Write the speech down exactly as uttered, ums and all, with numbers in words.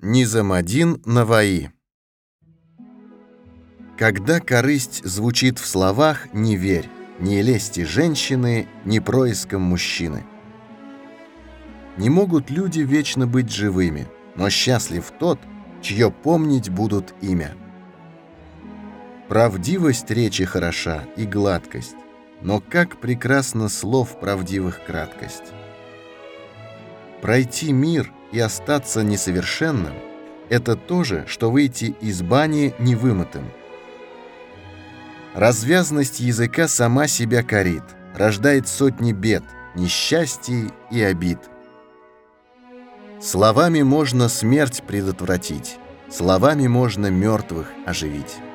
Низамадин Наваи. Когда корысть звучит в словах, не верь ни лести женщины, ни проискам мужчины. Не могут люди вечно быть живыми, но счастлив тот, чье помнить будут имя. Правдивость речи хороша и гладкость, но как прекрасно слов правдивых краткость. Пройти мир и остаться несовершенным — это то же, что выйти из бани невымытым. Развязность языка сама себя корит, рождает сотни бед, несчастий и обид. Словами можно смерть предотвратить, словами можно мертвых оживить.